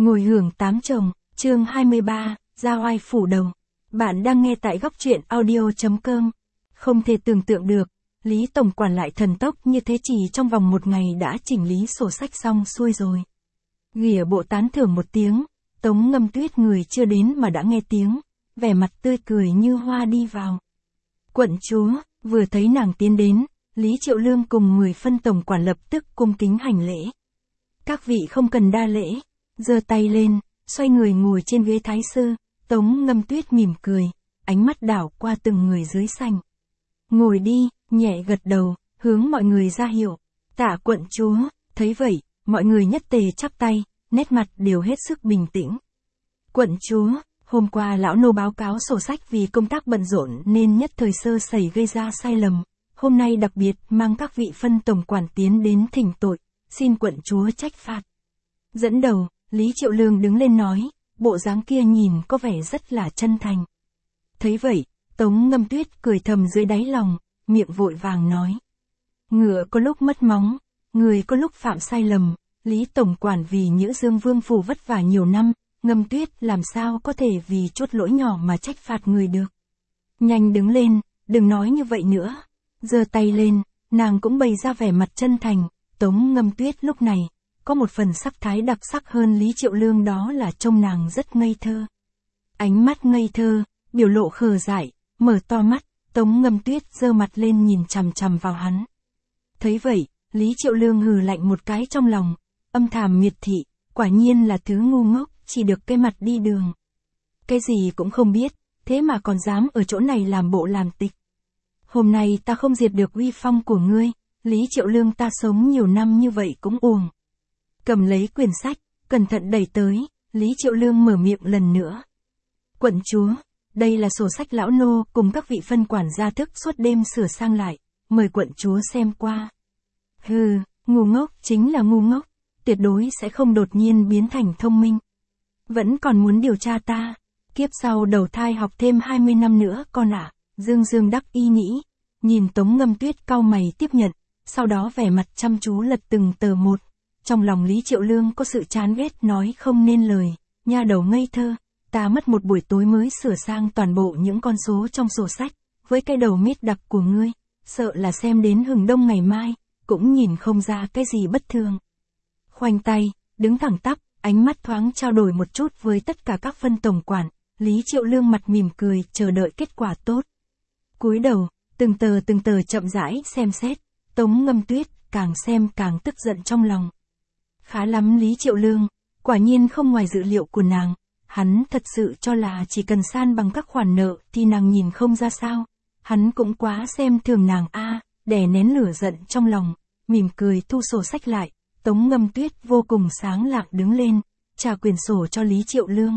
Ngồi hưởng tám chồng, chương 23, Giao oai phủ đầu. Bạn đang nghe tại góc truyện audio.com. Không thể tưởng tượng được, Lý Tổng Quản lại thần tốc như thế, chỉ trong vòng một ngày đã chỉnh lý sổ sách xong xuôi rồi. Ghìa bộ tán thưởng một tiếng, Tống Ngâm Tuyết người chưa đến mà đã nghe tiếng, vẻ mặt tươi cười như hoa đi vào. Quận chúa, vừa thấy nàng tiến đến, Lý Triệu Lương cùng 10 phân tổng quản lập tức cung kính hành lễ. Các vị không cần đa lễ, giơ tay lên, xoay người ngồi trên ghế thái sư, Tống Ngâm Tuyết mỉm cười, ánh mắt đảo qua từng người dưới sảnh. Ngồi đi, nhẹ gật đầu, hướng mọi người ra hiệu. Tạ quận chúa, thấy vậy, mọi người nhất tề chắp tay, nét mặt đều hết sức bình tĩnh. Quận chúa, hôm qua lão nô báo cáo sổ sách vì công tác bận rộn nên nhất thời sơ sẩy gây ra sai lầm. Hôm nay đặc biệt mang các vị phân tổng quản tiến đến thỉnh tội, xin quận chúa trách phạt. Dẫn đầu, Lý Triệu Lương đứng lên nói, bộ dáng kia nhìn có vẻ rất là chân thành. Thấy vậy, Tống Ngâm Tuyết cười thầm dưới đáy lòng, miệng vội vàng nói. Ngựa có lúc mất móng, người có lúc phạm sai lầm, Lý Tổng Quản vì Nhữ Dương Vương phủ vất vả nhiều năm, Ngâm Tuyết làm sao có thể vì chút lỗi nhỏ mà trách phạt người được. Nhanh đứng lên, đừng nói như vậy nữa. Giơ tay lên, nàng cũng bày ra vẻ mặt chân thành. Tống Ngâm Tuyết lúc này, có một phần sắc thái đặc sắc hơn Lý Triệu Lương, đó là trông nàng rất ngây thơ. Ánh mắt ngây thơ, biểu lộ khờ dại, mở to mắt, Tống Ngâm Tuyết giơ mặt lên nhìn chằm chằm vào hắn. Thấy vậy, Lý Triệu Lương hừ lạnh một cái trong lòng, âm thầm miệt thị, quả nhiên là thứ ngu ngốc, chỉ được cái mặt đi đường. Cái gì cũng không biết, thế mà còn dám ở chỗ này làm bộ làm tịch. Hôm nay ta không diệt được uy phong của ngươi, Lý Triệu Lương ta sống nhiều năm như vậy cũng uổng. Cầm lấy quyển sách, cẩn thận đẩy tới, Lý Triệu Lương mở miệng lần nữa. Quận chúa, đây là sổ sách lão nô cùng các vị phân quản gia thức suốt đêm sửa sang lại, mời quận chúa xem qua. Hừ, ngu ngốc chính là ngu ngốc, tuyệt đối sẽ không đột nhiên biến thành thông minh. Vẫn còn muốn điều tra ta, kiếp sau đầu thai học thêm 20 năm nữa con ạ. Dương Dương đắc ý nghĩ, nhìn Tống Ngâm Tuyết cau mày tiếp nhận, sau đó vẻ mặt chăm chú lật từng tờ một. Trong lòng Lý Triệu Lương có sự chán ghét nói không nên lời, nha đầu ngây thơ, ta mất một buổi tối mới sửa sang toàn bộ những con số trong sổ sách, với cái đầu mít đặc của ngươi, sợ là xem đến hừng đông ngày mai, cũng nhìn không ra cái gì bất thường. Khoanh tay, đứng thẳng tắp, ánh mắt thoáng trao đổi một chút với tất cả các phân tổng quản, Lý Triệu Lương mặt mỉm cười chờ đợi kết quả tốt. Cúi đầu, từng tờ chậm rãi xem xét, Tống Ngâm Tuyết càng xem càng tức giận trong lòng. Khá lắm Lý Triệu Lương, quả nhiên không ngoài dự liệu của nàng, hắn thật sự cho là chỉ cần san bằng các khoản nợ thì nàng nhìn không ra sao, hắn cũng quá xem thường nàng a. Đè nén lửa giận trong lòng, mỉm cười thu sổ sách lại, Tống Ngâm Tuyết vô cùng sáng lạng đứng lên, trả quyển sổ cho Lý Triệu Lương.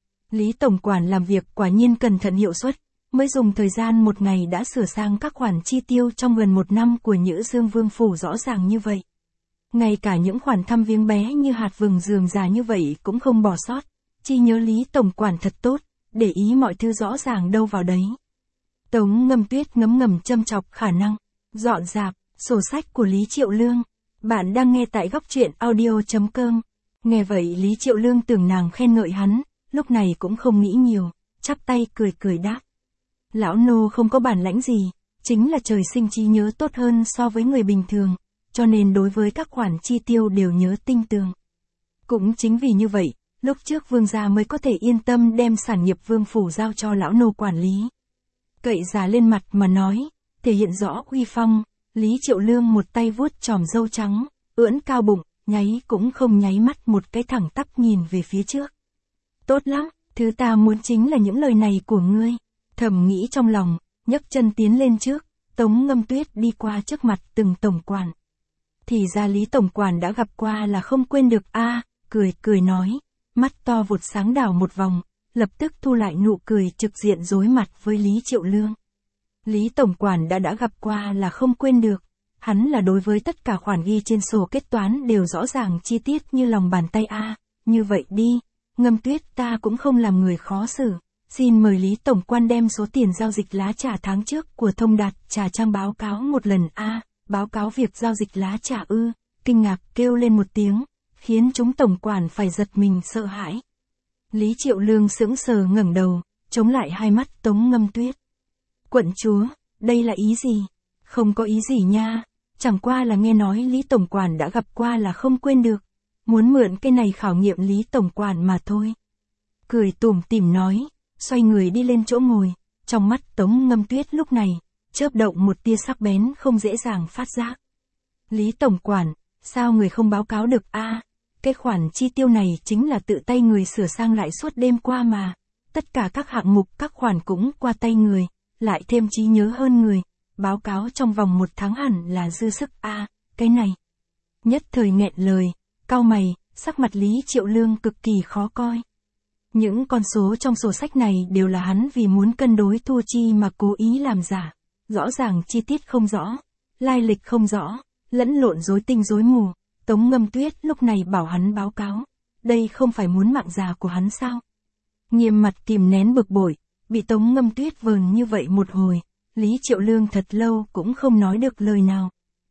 Lý Tổng Quản làm việc quả nhiên cẩn thận hiệu suất. Mới dùng thời gian một ngày đã sửa sang các khoản chi tiêu trong gần một năm của Nhữ Dương Vương phủ rõ ràng như vậy. Ngay cả những khoản thăm viếng bé như hạt vừng rườm rà như vậy cũng không bỏ sót, chi nhớ Lý Tổng Quản thật tốt, để ý mọi thứ rõ ràng đâu vào đấy. Tống Ngâm Tuyết ngấm ngầm châm chọc khả năng, dọn dạp, sổ sách của Lý Triệu Lương. Bạn đang nghe tại góc truyện audio.com. Nghe vậy Lý Triệu Lương tưởng nàng khen ngợi hắn, lúc này cũng không nghĩ nhiều, chắp tay cười đáp. Lão nô không có bản lãnh gì, chính là trời sinh trí nhớ tốt hơn so với người bình thường, cho nên đối với các khoản chi tiêu đều nhớ tinh tường. Cũng chính vì như vậy, lúc trước vương gia mới có thể yên tâm đem sản nghiệp vương phủ giao cho lão nô quản lý. Cậy giá lên mặt mà nói, thể hiện rõ uy phong, Lý Triệu Lương một tay vuốt chòm râu trắng, ưỡn cao bụng, nháy cũng không nháy mắt một cái thẳng tắp nhìn về phía trước. Tốt lắm, thứ ta muốn chính là những lời này của ngươi. Thầm nghĩ trong lòng, nhấc chân tiến lên trước, Tống Ngâm Tuyết đi qua trước mặt từng tổng quản. Thì ra Lý Tổng Quản đã gặp qua là không quên được a, cười nói, mắt to vụt sáng đảo một vòng, lập tức thu lại nụ cười trực diện đối mặt với Lý Triệu Lương. Lý Tổng Quản đã gặp qua là không quên được, hắn là đối với tất cả khoản ghi trên sổ kết toán đều rõ ràng chi tiết như lòng bàn tay a. Như vậy đi, Ngâm Tuyết ta cũng không làm người khó xử. Xin mời Lý Tổng Quan đem số tiền giao dịch lá trà tháng trước của Thông Đạt Trà Trang báo cáo một lần a. Báo cáo việc giao dịch lá trà ư, kinh ngạc kêu lên một tiếng, khiến chúng tổng quản phải giật mình sợ hãi. Lý Triệu Lương sững sờ ngẩng đầu, chống lại hai mắt Tống Ngâm Tuyết. Quận chúa, đây là ý gì? Không có ý gì nha, chẳng qua là nghe nói Lý tổng quản đã gặp qua là không quên được, muốn mượn cái này khảo nghiệm Lý tổng quản mà thôi. Cười tủm tỉm nói, xoay người đi lên chỗ ngồi, trong mắt Tống Ngâm Tuyết lúc này, chớp động một tia sắc bén không dễ dàng phát giác. Lý tổng quản, sao người không báo cáo được a? Cái khoản chi tiêu này chính là tự tay người sửa sang lại suốt đêm qua mà, tất cả các hạng mục các khoản cũng qua tay người, lại thêm trí nhớ hơn người, báo cáo trong vòng 1 tháng hẳn là dư sức a, cái này. Nhất thời nghẹn lời, cau mày, sắc mặt Lý Triệu Lương cực kỳ khó coi. Những con số trong sổ sách này đều là hắn vì muốn cân đối thu chi mà cố ý làm giả, rõ ràng chi tiết không rõ, lai lịch không rõ, lẫn lộn rối tinh rối mù. Tống Ngâm Tuyết lúc này bảo hắn báo cáo, đây không phải muốn mạng già của hắn sao? Nghiêm mặt kìm nén bực bội, bị Tống Ngâm Tuyết vờn như vậy một hồi, Lý Triệu Lương thật lâu cũng không nói được lời nào.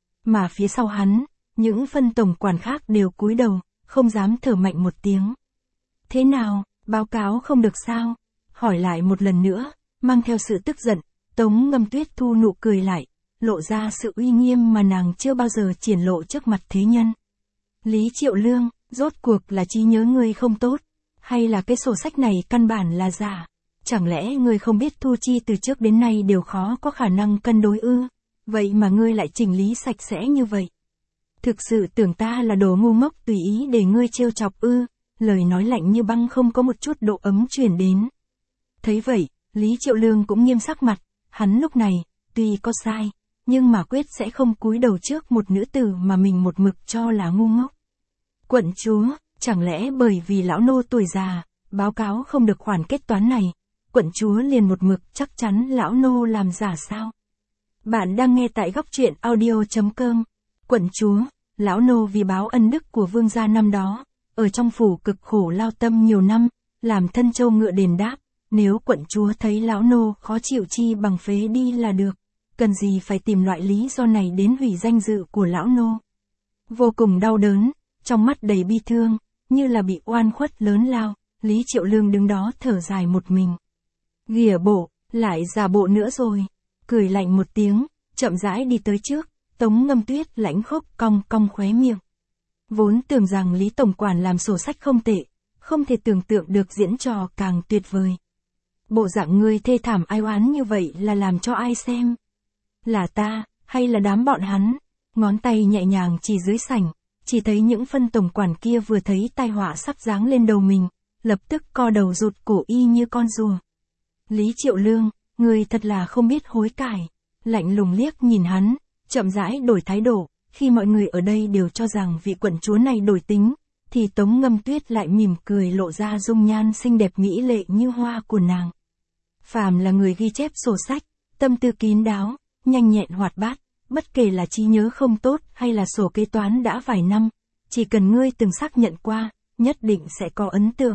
Mà phía sau hắn, những phân tổng quản khác đều cúi đầu, không dám thở mạnh một tiếng. Thế nào, báo cáo không được sao? Hỏi lại một lần nữa, mang theo sự tức giận, Tống Ngâm Tuyết thu nụ cười lại, lộ ra sự uy nghiêm mà nàng chưa bao giờ triển lộ trước mặt thế nhân. Lý Triệu Lương, rốt cuộc là trí nhớ ngươi không tốt, hay là cái sổ sách này căn bản là giả? Chẳng lẽ ngươi không biết thu chi từ trước đến nay đều khó có khả năng cân đối ư? Vậy mà ngươi lại chỉnh lý sạch sẽ như vậy. Thực sự tưởng ta là đồ ngu ngốc tùy ý để ngươi trêu chọc ư? Lời nói lạnh như băng không có một chút độ ấm truyền đến. Thấy vậy, Lý Triệu Lương cũng nghiêm sắc mặt, hắn lúc này, tuy có sai, nhưng mà quyết sẽ không cúi đầu trước một nữ tử mà mình một mực cho là ngu ngốc. Quận chúa, chẳng lẽ bởi vì lão nô tuổi già, báo cáo không được khoản kết toán này, quận chúa liền một mực chắc chắn lão nô làm giả sao? Bạn đang nghe tại góc truyện audio.com. Quận chúa, lão nô vì báo ân đức của vương gia năm đó, ở trong phủ cực khổ lao tâm nhiều năm, làm thân châu ngựa đền đáp, nếu quận chúa thấy lão nô khó chịu chi bằng phế đi là được, cần gì phải tìm loại lý do này đến hủy danh dự của lão nô. Vô cùng đau đớn, trong mắt đầy bi thương, như là bị oan khuất lớn lao, Lý Triệu Lương đứng đó thở dài một mình. Ghìa bộ, lại giả bộ nữa rồi, cười lạnh một tiếng, chậm rãi đi tới trước, Tống Ngâm Tuyết lãnh khốc cong cong khóe miệng. Vốn tưởng rằng Lý tổng quản làm sổ sách không tệ, không thể tưởng tượng được diễn trò càng tuyệt vời. Bộ dạng ngươi thê thảm ai oán như vậy là làm cho ai xem? Là ta, hay là đám bọn hắn? Ngón tay nhẹ nhàng chỉ dưới sảnh, chỉ thấy những phân tổng quản kia vừa thấy tai họa sắp giáng lên đầu mình, lập tức co đầu rụt cổ y như con rùa. Lý Triệu Lương, ngươi thật là không biết hối cải. Lạnh lùng liếc nhìn hắn, chậm rãi đổi thái độ, khi mọi người ở đây đều cho rằng vị quận chúa này đổi tính, thì Tống Ngâm Tuyết lại mỉm cười lộ ra dung nhan xinh đẹp mỹ lệ như hoa của nàng. Phàm là người ghi chép sổ sách, tâm tư kín đáo, nhanh nhẹn hoạt bát, bất kể là trí nhớ không tốt hay là sổ kế toán đã vài năm, chỉ cần ngươi từng xác nhận qua, nhất định sẽ có ấn tượng.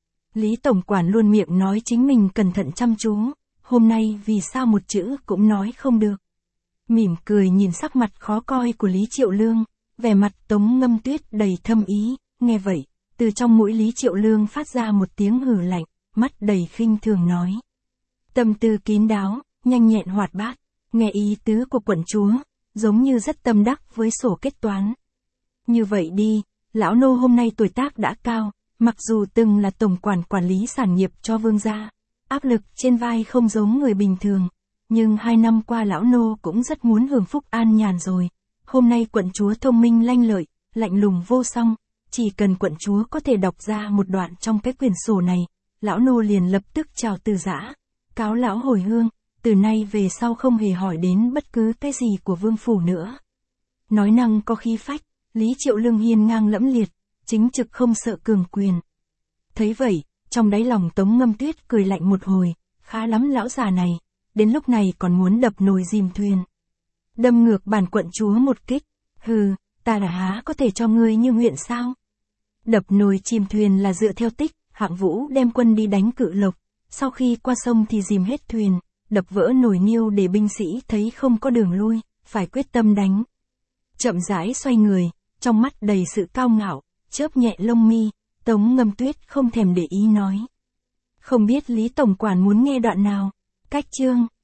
Lý tổng quản luôn miệng nói chính mình cẩn thận chăm chú, hôm nay vì sao một chữ cũng nói không được. Mỉm cười nhìn sắc mặt khó coi của Lý Triệu Lương, vẻ mặt Tống Ngâm Tuyết đầy thâm ý, nghe vậy, từ trong mũi Lý Triệu Lương phát ra một tiếng hừ lạnh, mắt đầy khinh thường nói. Tâm tư kín đáo, nhanh nhẹn hoạt bát, nghe ý tứ của quận chúa, giống như rất tâm đắc với sổ kết toán. Như vậy đi, lão nô hôm nay tuổi tác đã cao, mặc dù từng là tổng quản quản lý sản nghiệp cho vương gia, áp lực trên vai không giống người bình thường, nhưng 2 năm qua lão nô cũng rất muốn hưởng phúc an nhàn rồi. Hôm nay quận chúa thông minh lanh lợi, lạnh lùng vô song, chỉ cần quận chúa có thể đọc ra một đoạn trong cái quyển sổ này, lão nô liền lập tức chào từ giã, cáo lão hồi hương, từ nay về sau không hề hỏi đến bất cứ cái gì của vương phủ nữa. Nói năng có khí phách, Lý Triệu Lương hiên ngang lẫm liệt, chính trực không sợ cường quyền. Thấy vậy, trong đáy lòng Tống Ngâm Tuyết cười lạnh một hồi, khá lắm lão già này, đến lúc này còn muốn đập nồi dìm thuyền. Đâm ngược bản quận chúa một kích, hừ, ta đã há có thể cho ngươi như nguyện sao? Đập nồi chìm thuyền là dựa theo tích, Hạng Vũ đem quân đi đánh Cự Lộc, sau khi qua sông thì dìm hết thuyền, đập vỡ nồi niêu để binh sĩ thấy không có đường lui, phải quyết tâm đánh. Chậm rãi xoay người, trong mắt đầy sự cao ngạo, Chớp nhẹ lông mi, Tống Ngâm Tuyết không thèm để ý nói. Không biết Lý Tổng Quản muốn nghe đoạn nào. Cách chương.